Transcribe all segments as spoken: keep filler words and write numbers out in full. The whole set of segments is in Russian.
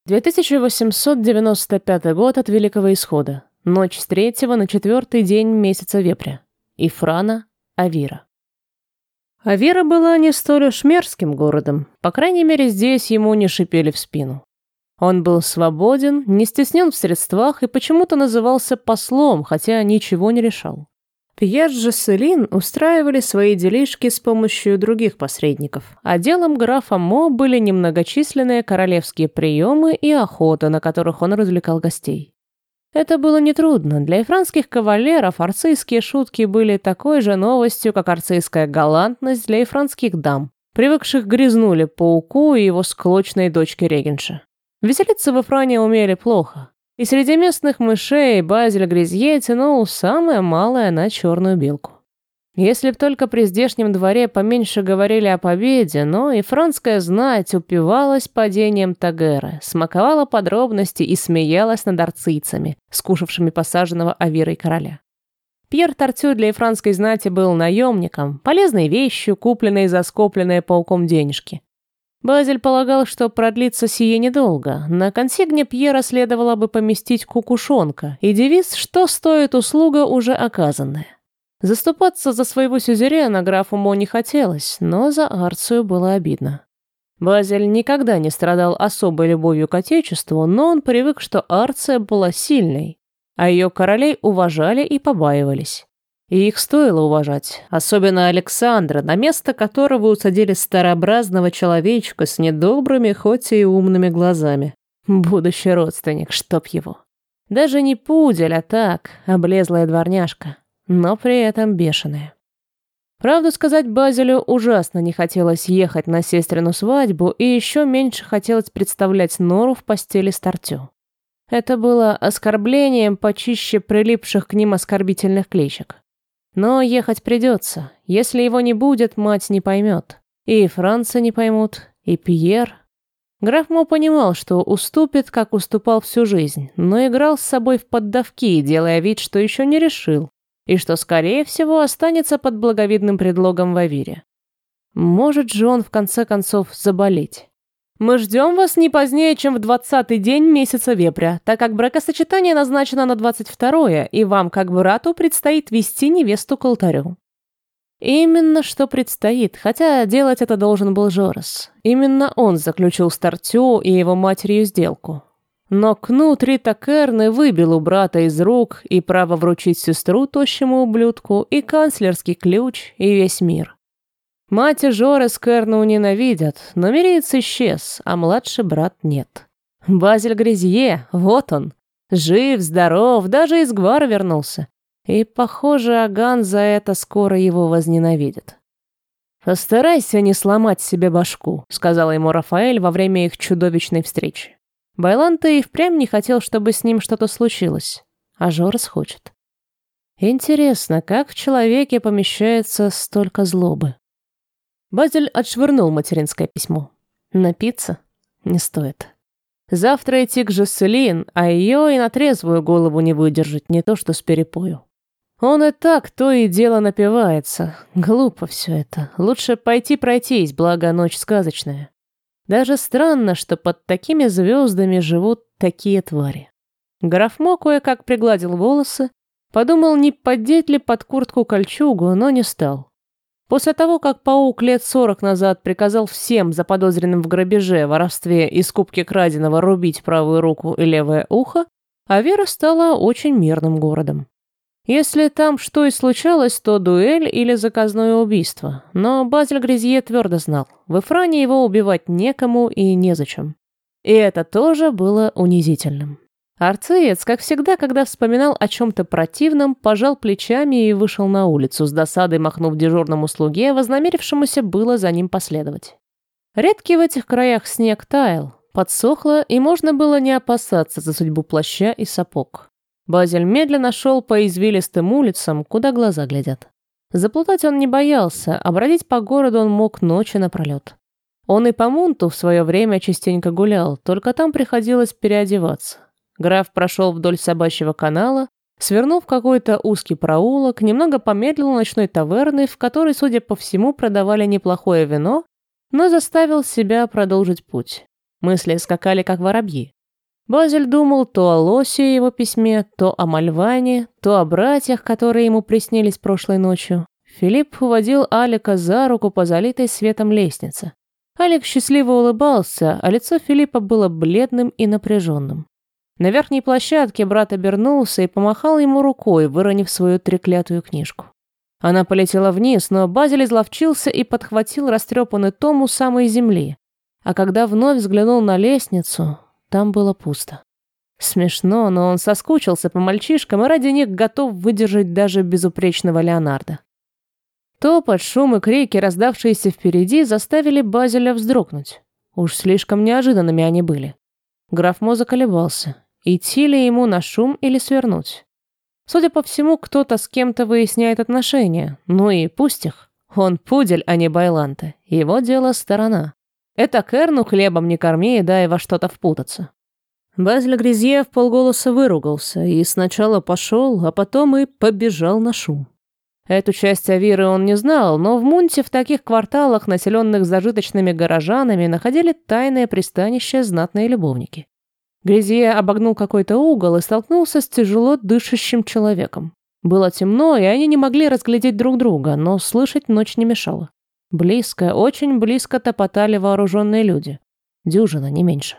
две тысячи восемьсот девяносто пятый год от Великого Исхода. Ночь с третьего на четвертый день месяца Вепря. Ифрана, Авира. Авира была не столь уж мерзким городом. По крайней мере, здесь ему не шипели в спину. Он был свободен, не стеснен в средствах и почему-то назывался послом, хотя ничего не решал. Пьер же с Элин устраивали свои делишки с помощью других посредников, а делом графа Мо были немногочисленные королевские приемы и охота, на которых он развлекал гостей. Это было нетрудно. Для ифранских кавалеров арцийские шутки были такой же новостью, как арцийская галантность для ифранских дам, привыкших к грязнуле пауку и его склочной дочке регенша. Веселиться в Ифране умели плохо. И среди местных мышей Базиль Гризье тянул самое малое на черную белку. Если б только при здешнем дворе поменьше говорили о победе, но и французская знать упивалась падением Тагера, смаковала подробности и смеялась над арцийцами, скушавшими посаженного Авирой короля. Пьер Тартю для ифранской знати был наемником, полезной вещью, купленной за скопленные пауком денежки. Базиль полагал, что продлится сие недолго. На консигне Пьера следовало бы поместить кукушонка и девиз «Что стоит услуга, уже оказанная». Заступаться за своего сюзерена графу Мо не хотелось, но за Арцию было обидно. Базиль никогда не страдал особой любовью к отечеству, но он привык, что Арция была сильной, а ее королей уважали и побаивались. И их стоило уважать, особенно Александра, на место которого усадили старообразного человечка с недобрыми, хоть и умными глазами. Будущий родственник, чтоб его. Даже не пудель, а так, облезлая дворняжка, но при этом бешеная. Правду сказать, Базилю ужасно не хотелось ехать на сестрину свадьбу, и еще меньше хотелось представлять Нору в постели с Тартю. Это было оскорблением почище прилипших к ним оскорбительных кличек. Но ехать придется. Если его не будет, мать не поймет. И Франца не поймут, и Пьер. Граф Мо понимал, что уступит, как уступал всю жизнь, но играл с собой в поддавки, делая вид, что еще не решил, и что, скорее всего, останется под благовидным предлогом в Авире. Может же он, в конце концов, заболеть. «Мы ждем вас не позднее, чем в двадцатый день месяца Вепря, так как бракосочетание назначено на двадцать второе, и вам, как брату, предстоит вести невесту к алтарю». Именно что предстоит, хотя делать это должен был Жорес. Именно он заключил с Тартю и его матерью сделку. Но кнут Рита Керны выбил у брата из рук и право вручить сестру тощему ублюдку, и канцлерский ключ, и весь мир. Мать и Жорес Керну ненавидят, но Мириец исчез, а младший брат нет. Базиль Гризье, вот он. Жив, здоров, даже из Гвара вернулся. И, похоже, Аган за это скоро его возненавидит. «Постарайся не сломать себе башку», — сказала ему Рафаэль во время их чудовищной встречи. Байланта и впрямь не хотел, чтобы с ним что-то случилось, а Жорес хочет. Интересно, как в человеке помещается столько злобы? Базиль отшвырнул материнское письмо. Напиться не стоит. Завтра идти к Жесселин, а ее и на трезвую голову не выдержать, не то что с перепою. Он и так то и дело напивается. Глупо все это. Лучше пойти пройтись, благо ночь сказочная. Даже странно, что под такими звездами живут такие твари. Граф Мо кое-как пригладил волосы, подумал, не поддеть ли под куртку кольчугу, но не стал. После того, как паук лет сорок назад приказал всем заподозренным в грабеже, воровстве и скупке краденого рубить правую руку и левое ухо, Авира стала очень мирным городом. Если там что и случалось, то дуэль или заказное убийство. Но Базиль Гризье твердо знал, в Ифране его убивать некому и незачем. И это тоже было унизительным. Арциец, как всегда, когда вспоминал о чем-то противном, пожал плечами и вышел на улицу, с досадой махнув дежурному слуге, вознамерившемуся было за ним последовать. Редкий в этих краях снег таял, подсохло, и можно было не опасаться за судьбу плаща и сапог. Базиль медленно шел по извилистым улицам, куда глаза глядят. Заплутать он не боялся, а бродить по городу он мог ночи напролет. Он и по Мунту в свое время частенько гулял, только там приходилось переодеваться. Граф прошел вдоль собачьего канала, свернул в какой-то узкий проулок, немного помедлил у ночной таверны, в которой, судя по всему, продавали неплохое вино, но заставил себя продолжить путь. Мысли скакали, как воробьи. Базиль думал то о Лосе и его письме, то о Мальване, то о братьях, которые ему приснились прошлой ночью. Филипп уводил Алика за руку по залитой светом лестнице. Алик счастливо улыбался, а лицо Филиппа было бледным и напряженным. На верхней площадке брат обернулся и помахал ему рукой, выронив свою треклятую книжку. Она полетела вниз, но Базиль изловчился и подхватил растрепанный том у самой земли. А когда вновь взглянул на лестницу, там было пусто. Смешно, но он соскучился по мальчишкам и ради них готов выдержать даже безупречного Леонардо. Топот, шум и крики, раздавшиеся впереди, заставили Базиля вздрогнуть. Уж слишком неожиданными они были. Граф Мо заколебался, идти ли ему на шум или свернуть. Судя по всему, кто-то с кем-то выясняет отношения. Ну и пусть их. Он пудель, а не байланте. Его дело сторона. Это Керну хлебом не корми и дай во что-то впутаться. Базиль Гризье вполголоса выругался и сначала пошел, а потом и побежал на шум. Эту часть Авиры он не знал, но в Мунте в таких кварталах, населенных зажиточными горожанами, находили тайное пристанище знатные любовники. Гризье обогнул какой-то угол и столкнулся с тяжело дышащим человеком. Было темно, и они не могли разглядеть друг друга, но слышать ночь не мешала. Близко, очень близко топотали вооруженные люди. Дюжина, не меньше.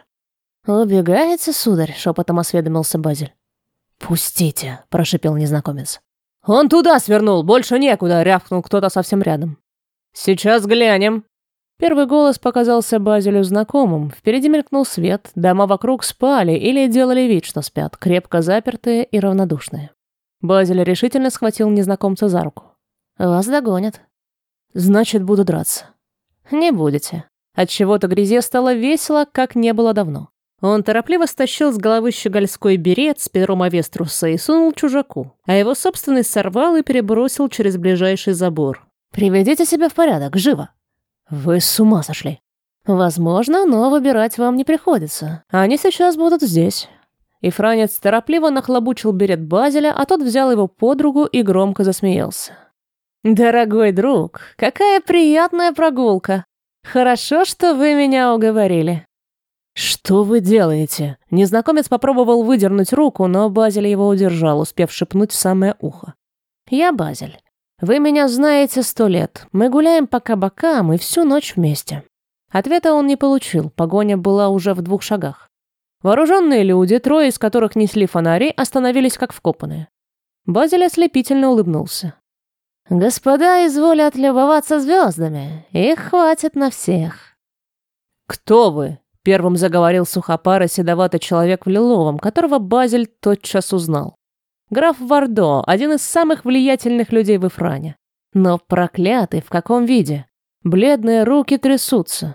«Убегаете, сударь?» — шепотом осведомился Базиль. «Пустите!» — прошипел незнакомец. «Он туда свернул, больше некуда!» — рявкнул кто-то совсем рядом. «Сейчас глянем!» Первый голос показался Базилю знакомым. Впереди мелькнул свет, дома вокруг спали или делали вид, что спят, крепко запертые и равнодушные. Базиль решительно схватил незнакомца за руку. «Вас догонят». «Значит, буду драться». «Не будете». Отчего-то Гризье стало весело, как не было давно. Он торопливо стащил с головы щегольской берет с пером Авеструса и сунул чужаку, а его собственный сорвал и перебросил через ближайший забор. «Приведите себя в порядок, живо!» «Вы с ума сошли!» «Возможно, но выбирать вам не приходится. Они сейчас будут здесь». И Франец торопливо нахлобучил берет Базиля, а тот взял его под руку и громко засмеялся. «Дорогой друг, какая приятная прогулка! Хорошо, что вы меня уговорили». «Что вы делаете?» Незнакомец попробовал выдернуть руку, но Базиль его удержал, успев шепнуть в самое ухо. «Я Базиль. Вы меня знаете сто лет. Мы гуляем по кабакам и всю ночь вместе». Ответа он не получил, погоня была уже в двух шагах. Вооруженные люди, трое из которых несли фонари, остановились как вкопанные. Базиль ослепительно улыбнулся. «Господа изволят любоваться звездами. Их хватит на всех». «Кто вы?» — первым заговорил сухопарый седоватый человек в лиловом, которого Базиль тотчас узнал. Граф Вардо, один из самых влиятельных людей в Ифране. Но проклятый в каком виде? Бледные руки трясутся.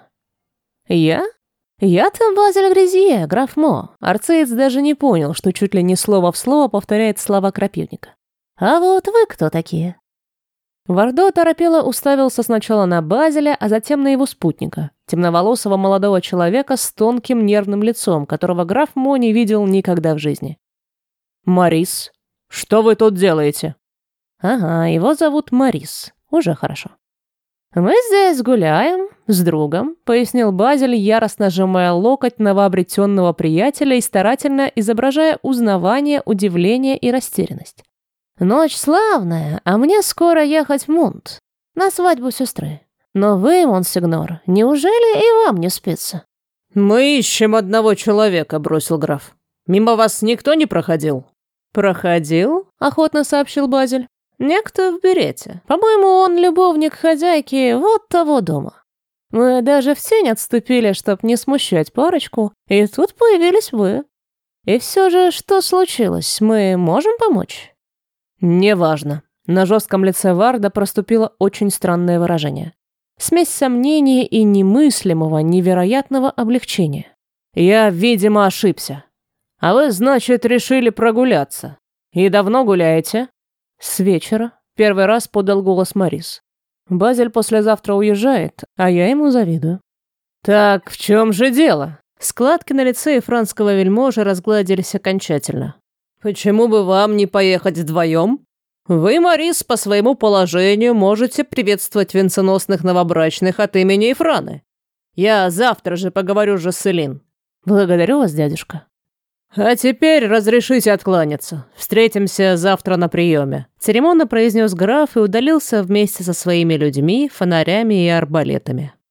«Я? Я-то Базиль Гризье, граф Мо». Арциец даже не понял, что чуть ли не слово в слово повторяет слова крапивника. «А вот вы кто такие?» Вардо торопело уставился сначала на Базиля, а затем на его спутника, темноволосого молодого человека с тонким нервным лицом, которого граф Мо не видел никогда в жизни. «Морис, что вы тут делаете?» «Ага, его зовут Морис. Уже хорошо». «Мы здесь гуляем с другом», — пояснил Базиль, яростно сжимая локоть новообретенного приятеля и старательно изображая узнавание, удивление и растерянность. «Ночь славная, а мне скоро ехать в Мунт, на свадьбу сестры. Но вы, монсигнор, неужели и вам не спится?» «Мы ищем одного человека», — бросил граф. «Мимо вас никто не проходил?» «Проходил?» — охотно сообщил Базиль. «Некто в берете. По-моему, он любовник хозяйки вот того дома. Мы даже в тень отступили, чтоб не смущать парочку, и тут появились вы. И все же, что случилось? Мы можем помочь?» «Неважно». На жестком лице Варда проступило очень странное выражение. Смесь сомнения и немыслимого, невероятного облегчения. «Я, видимо, ошибся. А вы, значит, решили прогуляться. И давно гуляете?» «С вечера», — первый раз подал голос Морис. «Базиль послезавтра уезжает, а я ему завидую». «Так в чем же дело?» Складки на лице ифранского вельможи разгладились окончательно. «Почему бы вам не поехать вдвоем? Вы, Морис, по своему положению можете приветствовать венценосных новобрачных от имени Ифраны. Я завтра же поговорю с Жаселин». «Благодарю вас, дядюшка». «А теперь разрешите откланяться. Встретимся завтра на приеме», — церемонно произнес граф и удалился вместе со своими людьми, фонарями и арбалетами.